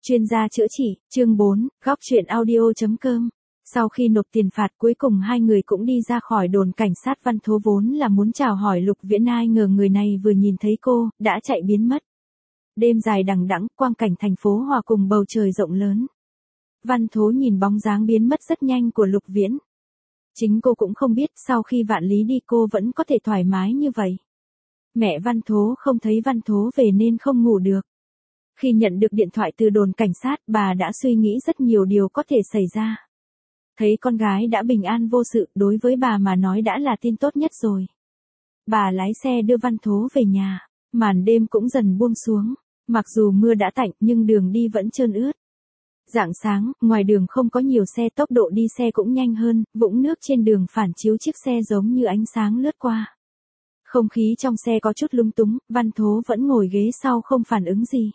Chuyên gia chữa trị, chương 4, góc chuyện audio.com. Sau khi nộp tiền phạt cuối cùng hai người cũng đi ra khỏi đồn cảnh sát. Văn Thố vốn là muốn chào hỏi Lục Viễn, ai ngờ người này vừa nhìn thấy cô, đã chạy biến mất. Đêm dài đằng đẵng, quang cảnh thành phố hòa cùng bầu trời rộng lớn. Văn Thố nhìn bóng dáng biến mất rất nhanh của Lục Viễn. Chính cô cũng không biết sau khi vạn lý đi cô vẫn có thể thoải mái như vậy. Mẹ Văn Thố không thấy Văn Thố về nên không ngủ được. Khi nhận được điện thoại từ đồn cảnh sát, bà đã suy nghĩ rất nhiều điều có thể xảy ra. Thấy con gái đã bình an vô sự, đối với bà mà nói đã là tin tốt nhất rồi. Bà lái xe đưa Văn Thố về nhà, màn đêm cũng dần buông xuống. Mặc dù mưa đã tạnh nhưng đường đi vẫn trơn ướt. Rạng sáng, ngoài đường không có nhiều xe, tốc độ đi xe cũng nhanh hơn, vũng nước trên đường phản chiếu chiếc xe giống như ánh sáng lướt qua. Không khí trong xe có chút lung túng, Văn Thố vẫn ngồi ghế sau không phản ứng gì.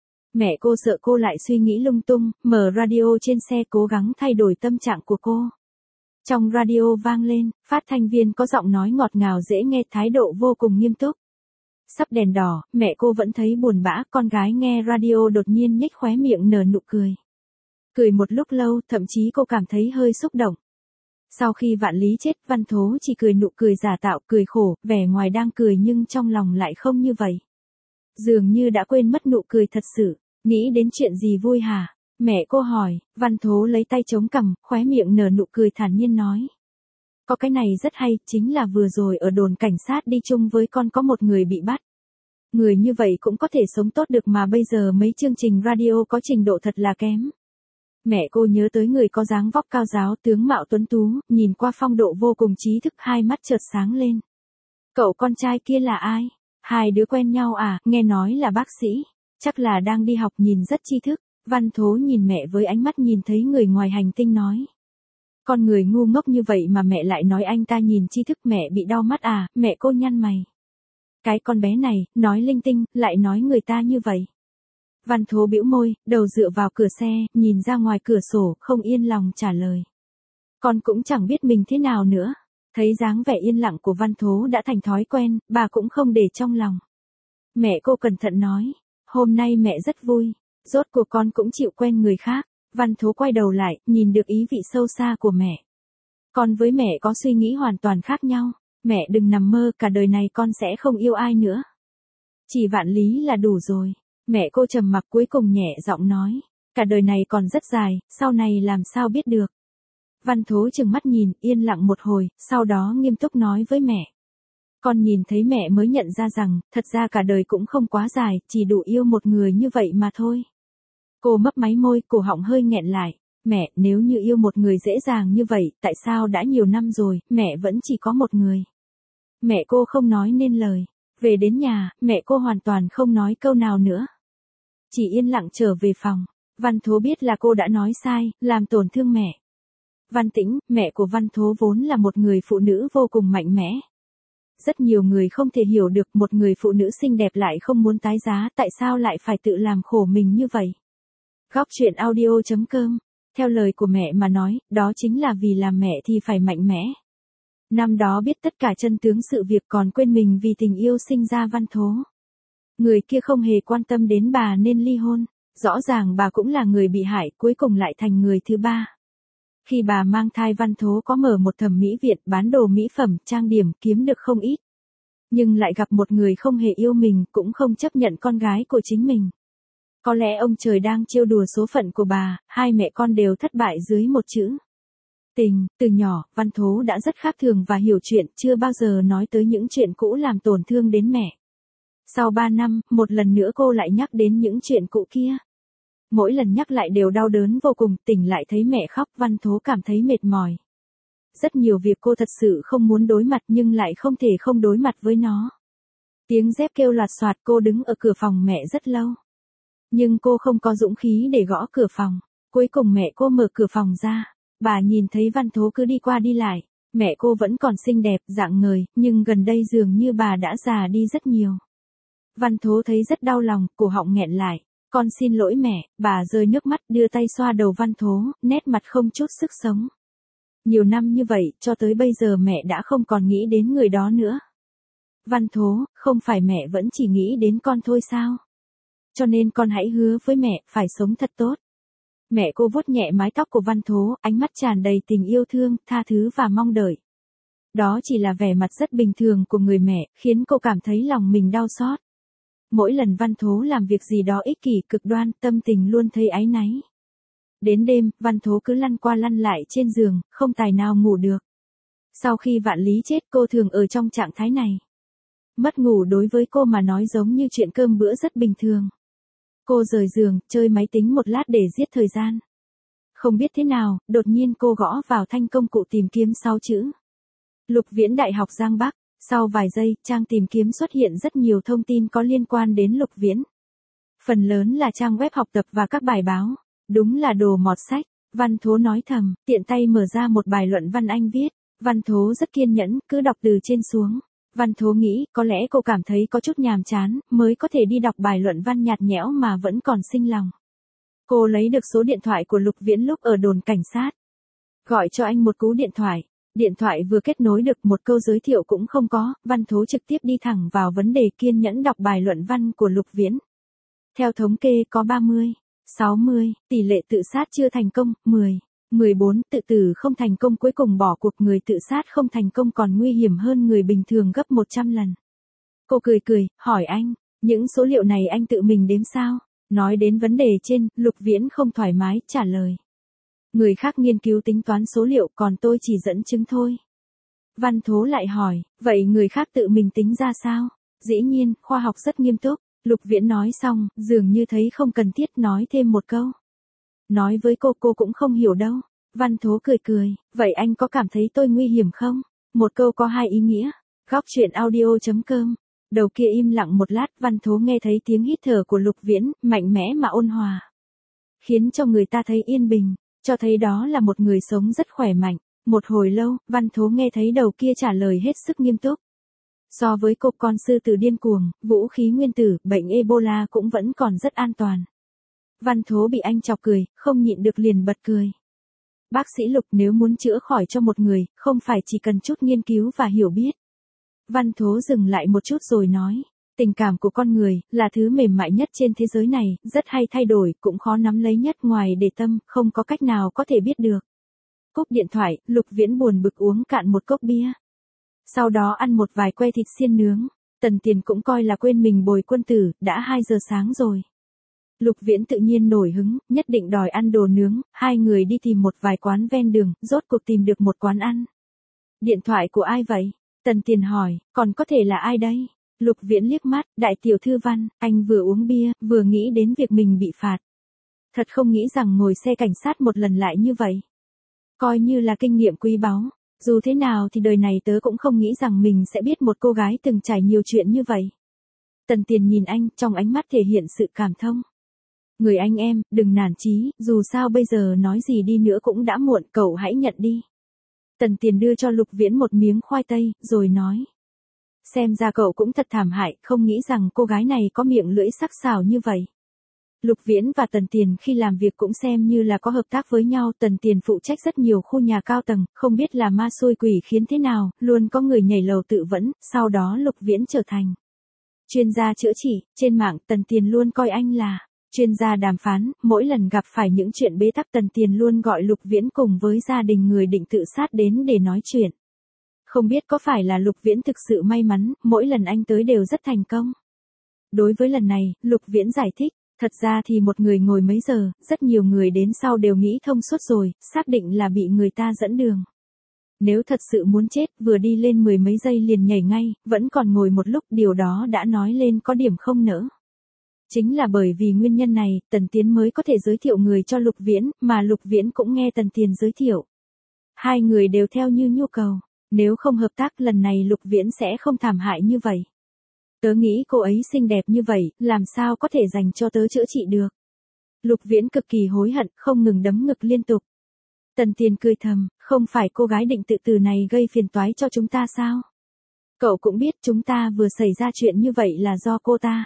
Mẹ cô sợ cô lại suy nghĩ lung tung, mở radio trên xe cố gắng thay đổi tâm trạng của cô. Trong radio vang lên, phát thanh viên có giọng nói ngọt ngào dễ nghe, thái độ vô cùng nghiêm túc. Sắp đèn đỏ, mẹ cô vẫn thấy buồn bã, con gái nghe radio đột nhiên nhếch khóe miệng nở nụ cười. Cười một lúc lâu, thậm chí cô cảm thấy hơi xúc động. Sau khi vạn lý chết, Văn Thố chỉ cười nụ cười giả tạo, cười khổ, vẻ ngoài đang cười nhưng trong lòng lại không như vậy. Dường như đã quên mất nụ cười thật sự. Nghĩ đến chuyện gì vui hả? Mẹ cô hỏi. Văn Thố lấy tay chống cằm, khóe miệng nở nụ cười thản nhiên nói. Có cái này rất hay, chính là vừa rồi ở đồn cảnh sát đi chung với con có một người bị bắt. Người như vậy cũng có thể sống tốt được mà bây giờ mấy chương trình radio có trình độ thật là kém. Mẹ cô nhớ tới người có dáng vóc cao ráo, tướng mạo tuấn tú, nhìn qua phong độ vô cùng trí thức, hai mắt chợt sáng lên. Cậu con trai kia là ai? Hai đứa quen nhau à? Nghe nói là bác sĩ. Chắc là đang đi học, nhìn rất tri thức. Văn Thố nhìn mẹ với ánh mắt nhìn thấy người ngoài hành tinh nói. Con người ngu ngốc như vậy mà mẹ lại nói anh ta nhìn tri thức, mẹ bị đau mắt à? Mẹ cô nhăn mày. Cái con bé này, nói linh tinh, lại nói người ta như vậy. Văn Thố bĩu môi, đầu dựa vào cửa xe, nhìn ra ngoài cửa sổ, không yên lòng trả lời. Con cũng chẳng biết mình thế nào nữa. Thấy dáng vẻ yên lặng của Văn Thố đã thành thói quen, bà cũng không để trong lòng. Mẹ cô cẩn thận nói. Hôm nay mẹ rất vui, rốt cuộc con cũng chịu quen người khác. Văn Thố quay đầu lại, nhìn được ý vị sâu xa của mẹ. Con với mẹ có suy nghĩ hoàn toàn khác nhau. Mẹ đừng nằm mơ, cả đời này con sẽ không yêu ai nữa. Chỉ vạn lý là đủ rồi. Mẹ cô trầm mặc cuối cùng nhẹ giọng nói. Cả đời này còn rất dài, sau này làm sao biết được. Văn Thố trừng mắt nhìn, yên lặng một hồi, sau đó nghiêm túc nói với mẹ. Con nhìn thấy mẹ mới nhận ra rằng, thật ra cả đời cũng không quá dài, chỉ đủ yêu một người như vậy mà thôi. Cô mấp máy môi, cổ họng hơi nghẹn lại. Mẹ, nếu như yêu một người dễ dàng như vậy, tại sao đã nhiều năm rồi, mẹ vẫn chỉ có một người. Mẹ cô không nói nên lời. Về đến nhà, mẹ cô hoàn toàn không nói câu nào nữa. Chỉ yên lặng trở về phòng. Văn Thố biết là cô đã nói sai, làm tổn thương mẹ. Văn Tĩnh, mẹ của Văn Thố vốn là một người phụ nữ vô cùng mạnh mẽ. Rất nhiều người không thể hiểu được một người phụ nữ xinh đẹp lại không muốn tái giá, tại sao lại phải tự làm khổ mình như vậy. Góc chuyện audio.com. Theo lời của mẹ mà nói, đó chính là vì làm mẹ thì phải mạnh mẽ. Năm đó biết tất cả chân tướng sự việc còn quên mình vì tình yêu sinh ra Văn Thố. Người kia không hề quan tâm đến bà nên ly hôn. Rõ ràng bà cũng là người bị hại, cuối cùng lại thành người thứ ba. Khi bà mang thai, Văn Thố có mở một thẩm mỹ viện bán đồ mỹ phẩm, trang điểm, kiếm được không ít. Nhưng lại gặp một người không hề yêu mình, cũng không chấp nhận con gái của chính mình. Có lẽ ông trời đang trêu đùa số phận của bà, hai mẹ con đều thất bại dưới một chữ. Tình. Từ nhỏ, Văn Thố đã rất khác thường và hiểu chuyện, chưa bao giờ nói tới những chuyện cũ làm tổn thương đến mẹ. Sau 3 năm, một lần nữa cô lại nhắc đến những chuyện cũ kia. Mỗi lần nhắc lại đều đau đớn vô cùng, tỉnh lại thấy mẹ khóc, Văn Thố cảm thấy mệt mỏi. Rất nhiều việc cô thật sự không muốn đối mặt nhưng lại không thể không đối mặt với nó. Tiếng dép kêu loạt soạt, cô đứng ở cửa phòng mẹ rất lâu. Nhưng cô không có dũng khí để gõ cửa phòng. Cuối cùng mẹ cô mở cửa phòng ra. Bà nhìn thấy Văn Thố cứ đi qua đi lại. Mẹ cô vẫn còn xinh đẹp, rạng ngời, nhưng gần đây dường như bà đã già đi rất nhiều. Văn Thố thấy rất đau lòng, cổ họng nghẹn lại. Con xin lỗi mẹ. Bà rơi nước mắt, đưa tay xoa đầu Văn Thố, nét mặt không chút sức sống. Nhiều năm như vậy, cho tới bây giờ mẹ đã không còn nghĩ đến người đó nữa. Văn Thố, không phải mẹ vẫn chỉ nghĩ đến con thôi sao? cho nên con hãy hứa với mẹ, phải sống thật tốt. Mẹ cô vuốt nhẹ mái tóc của Văn Thố, ánh mắt tràn đầy tình yêu thương, tha thứ và mong đợi. Đó chỉ là vẻ mặt rất bình thường của người mẹ, khiến cô cảm thấy lòng mình đau xót. Mỗi lần Văn Thố làm việc gì đó ích kỷ cực đoan, tâm tình luôn thấy áy náy. Đến đêm, Văn Thố cứ lăn qua lăn lại trên giường, không tài nào ngủ được. Sau khi Vạn Lý chết, cô thường ở trong trạng thái này. Mất ngủ đối với cô mà nói giống như chuyện cơm bữa rất bình thường. Cô rời giường, chơi máy tính một lát để giết thời gian. Không biết thế nào, đột nhiên cô gõ vào thanh công cụ tìm kiếm 6 chữ. Lục Viễn Đại học Giang Bắc. Sau vài giây, trang tìm kiếm xuất hiện rất nhiều thông tin có liên quan đến Lục Viễn. Phần lớn là trang web học tập và các bài báo. Đúng là đồ mọt sách. Văn Thố nói thầm, tiện tay mở ra một bài luận văn anh viết. Văn Thố rất kiên nhẫn, cứ đọc từ trên xuống. Văn Thố nghĩ, có lẽ cô cảm thấy có chút nhàm chán, mới có thể đi đọc bài luận văn nhạt nhẽo mà vẫn còn sinh lòng. Cô lấy được số điện thoại của Lục Viễn lúc ở đồn cảnh sát. Gọi cho anh một cú điện thoại. Điện thoại vừa kết nối được, một câu giới thiệu cũng không có, Văn Thố trực tiếp đi thẳng vào vấn đề, kiên nhẫn đọc bài luận văn của Lục Viễn. Theo thống kê có 30, 60, tỷ lệ tự sát chưa thành công, 10, 14, tự tử không thành công, cuối cùng bỏ cuộc. Người tự sát không thành công còn nguy hiểm hơn người bình thường gấp 100 lần. Cô cười, hỏi anh, những số liệu này anh tự mình đếm sao? Nói đến vấn đề trên, Lục Viễn không thoải mái, trả lời. Người khác nghiên cứu tính toán số liệu, còn tôi chỉ dẫn chứng thôi. Văn Thố lại hỏi, vậy người khác tự mình tính ra sao? Dĩ nhiên, khoa học rất nghiêm túc. Lục Viễn nói xong, dường như thấy không cần thiết nói thêm một câu. Nói với cô cũng không hiểu đâu. Văn Thố cười, vậy anh có cảm thấy tôi nguy hiểm không? Một câu có hai ý nghĩa. Góc truyện audio.com. Đầu kia im lặng một lát, Văn Thố nghe thấy tiếng hít thở của Lục Viễn, mạnh mẽ mà ôn hòa. Khiến cho người ta thấy yên bình, cho thấy đó là một người sống rất khỏe mạnh. Một hồi lâu, Văn Thố nghe thấy đầu kia trả lời hết sức nghiêm túc. So với cô, con sư tử điên cuồng, vũ khí nguyên tử, bệnh Ebola cũng vẫn còn rất an toàn. Văn Thố bị anh chọc cười, không nhịn được liền bật cười. Bác sĩ Lục, nếu muốn chữa khỏi cho một người, không phải chỉ cần chút nghiên cứu và hiểu biết. Văn Thố dừng lại một chút rồi nói, tình cảm của con người là thứ mềm mại nhất trên thế giới này, rất hay thay đổi, cũng khó nắm lấy nhất, ngoài để tâm, không có cách nào có thể biết được. Cúp điện thoại, Lục Viễn buồn bực uống cạn một cốc bia. Sau đó ăn một vài que thịt xiên nướng. Tần Tiền cũng coi là quên mình bồi quân tử, đã 2 giờ sáng rồi. Lục Viễn tự nhiên nổi hứng, nhất định đòi ăn đồ nướng, hai người đi tìm một vài quán ven đường, rốt cuộc tìm được một quán ăn. Điện thoại của ai vậy? Tần Tiền hỏi, còn có thể là ai đây? Lục Viễn liếc mắt, đại tiểu thư Văn, anh vừa uống bia, vừa nghĩ đến việc mình bị phạt. Thật không nghĩ rằng ngồi xe cảnh sát một lần lại như vậy. Coi như là kinh nghiệm quý báu. Dù thế nào thì đời này tớ cũng không nghĩ rằng mình sẽ biết một cô gái từng trải nhiều chuyện như vậy. Tần Tiền nhìn anh, trong ánh mắt thể hiện sự cảm thông. Người anh em, đừng nản chí, dù sao bây giờ nói gì đi nữa cũng đã muộn, cậu hãy nhận đi. Tần Tiền đưa cho Lục Viễn một miếng khoai tây, rồi nói. Xem ra cậu cũng thật thảm hại, không nghĩ rằng cô gái này có miệng lưỡi sắc sảo như vậy. Lục Viễn và Tần Tiền khi làm việc cũng xem như là có hợp tác với nhau. Tần Tiền phụ trách rất nhiều khu nhà cao tầng, không biết là ma xui quỷ khiến thế nào, luôn có người nhảy lầu tự vẫn, sau đó Lục Viễn trở thành chuyên gia chữa trị. Trên mạng, Tần Tiền luôn coi anh là chuyên gia đàm phán, mỗi lần gặp phải những chuyện bế tắc, Tần Tiền luôn gọi Lục Viễn cùng với gia đình người định tự sát đến để nói chuyện. Không biết có phải là Lục Viễn thực sự may mắn, mỗi lần anh tới đều rất thành công. Đối với lần này, Lục Viễn giải thích. Thật ra thì một người ngồi mấy giờ, rất nhiều người đến sau đều nghĩ thông suốt rồi, xác định là bị người ta dẫn đường. Nếu thật sự muốn chết, vừa đi lên 10 mấy giây liền nhảy ngay, vẫn còn ngồi một lúc, điều đó đã nói lên có điểm không nỡ. Chính là bởi vì nguyên nhân này, Tần Tiến mới có thể giới thiệu người cho Lục Viễn, mà Lục Viễn cũng nghe Tần Tiền giới thiệu. Hai người đều theo như nhu cầu, nếu không hợp tác lần này Lục Viễn sẽ không thảm hại như vậy. Tớ nghĩ cô ấy xinh đẹp như vậy, làm sao có thể dành cho tớ chữa trị được. Lục Viễn cực kỳ hối hận, không ngừng đấm ngực liên tục. Tần Tiền cười thầm, không phải cô gái định tự tử này gây phiền toái cho chúng ta sao? Cậu cũng biết chúng ta vừa xảy ra chuyện như vậy là do cô ta.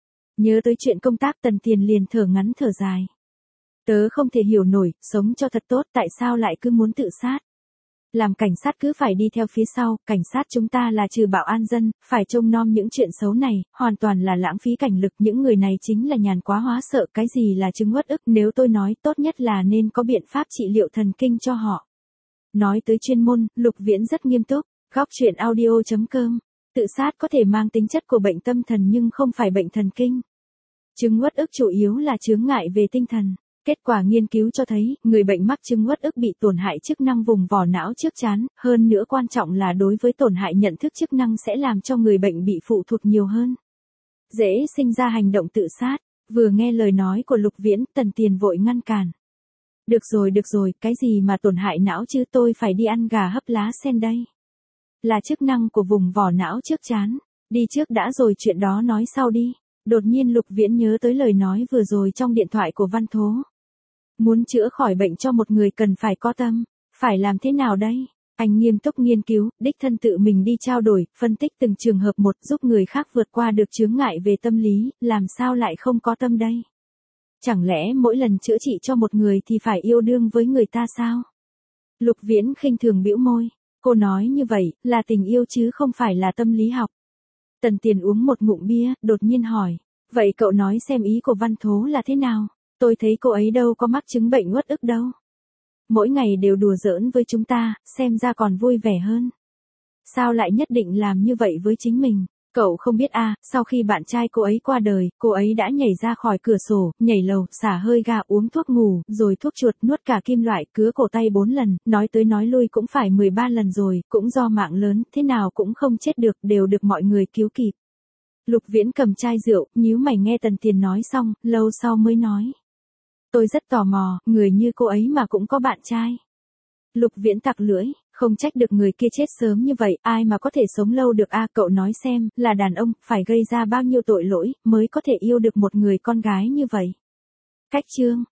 Nhớ tới chuyện công tác, Tần Tiền liền thở ngắn thở dài. Tớ không thể hiểu nổi, sống cho thật tốt, tại sao lại cứ muốn tự sát? Làm cảnh sát cứ phải đi theo phía sau, cảnh sát chúng ta là trừ bạo an dân, phải trông nom những chuyện xấu này, hoàn toàn là lãng phí cảnh lực, những người này chính là nhàn quá hóa sợ, cái gì là chứng uất ức, nếu tôi nói tốt nhất là nên có biện pháp trị liệu thần kinh cho họ. Nói tới chuyên môn, Lục Viễn rất nghiêm túc, góc chuyện audio.com. Tự sát có thể mang tính chất của bệnh tâm thần nhưng không phải bệnh thần kinh. Chứng uất ức chủ yếu là chướng ngại về tinh thần. Kết quả nghiên cứu cho thấy, người bệnh mắc chứng uất ức bị tổn hại chức năng vùng vỏ não trước trán, hơn nữa quan trọng là đối với tổn hại nhận thức chức năng sẽ làm cho người bệnh bị phụ thuộc nhiều hơn. Dễ sinh ra hành động tự sát. Vừa nghe lời nói của Lục Viễn, Tần Tiền vội ngăn cản. Được rồi, cái gì mà tổn hại não chứ, tôi phải đi ăn gà hấp lá sen đây. Là chức năng của vùng vỏ não trước trán. Đi trước đã rồi chuyện đó nói sau đi. Đột nhiên Lục Viễn nhớ tới lời nói vừa rồi trong điện thoại của Văn Thố. Muốn chữa khỏi bệnh cho một người cần phải có tâm. Phải làm thế nào đây? Anh nghiêm túc nghiên cứu, đích thân tự mình đi trao đổi, phân tích từng trường hợp một, giúp người khác vượt qua được chướng ngại về tâm lý, làm sao lại không có tâm đây? Chẳng lẽ mỗi lần chữa trị cho một người thì phải yêu đương với người ta sao? Lục Viễn khinh thường bĩu môi. Cô nói như vậy, là tình yêu chứ không phải là tâm lý học. Tần Tiền uống một ngụm bia, đột nhiên hỏi. Vậy cậu nói xem ý của Văn Thố là thế nào? Tôi thấy cô ấy đâu có mắc chứng bệnh uất ức đâu. Mỗi ngày đều đùa giỡn với chúng ta, xem ra còn vui vẻ hơn. Sao lại nhất định làm như vậy với chính mình? Cậu không biết à, sau khi bạn trai cô ấy qua đời, cô ấy đã nhảy ra khỏi cửa sổ, nhảy lầu, xả hơi ga, uống thuốc ngủ, rồi thuốc chuột, nuốt cả kim loại, cứa cổ tay 4 lần, nói tới nói lui cũng phải 13 lần rồi, cũng do mạng lớn, thế nào cũng không chết được, đều được mọi người cứu kịp. Lục Viễn cầm chai rượu, nhíu mày nghe Tần Tiền nói xong, lâu sau mới nói. Tôi rất tò mò, người như cô ấy mà cũng có bạn trai. Lục Viễn tặc lưỡi, không trách được người kia chết sớm như vậy, ai mà có thể sống lâu được a, cậu nói xem, là đàn ông, phải gây ra bao nhiêu tội lỗi, mới có thể yêu được một người con gái như vậy. Cách chương.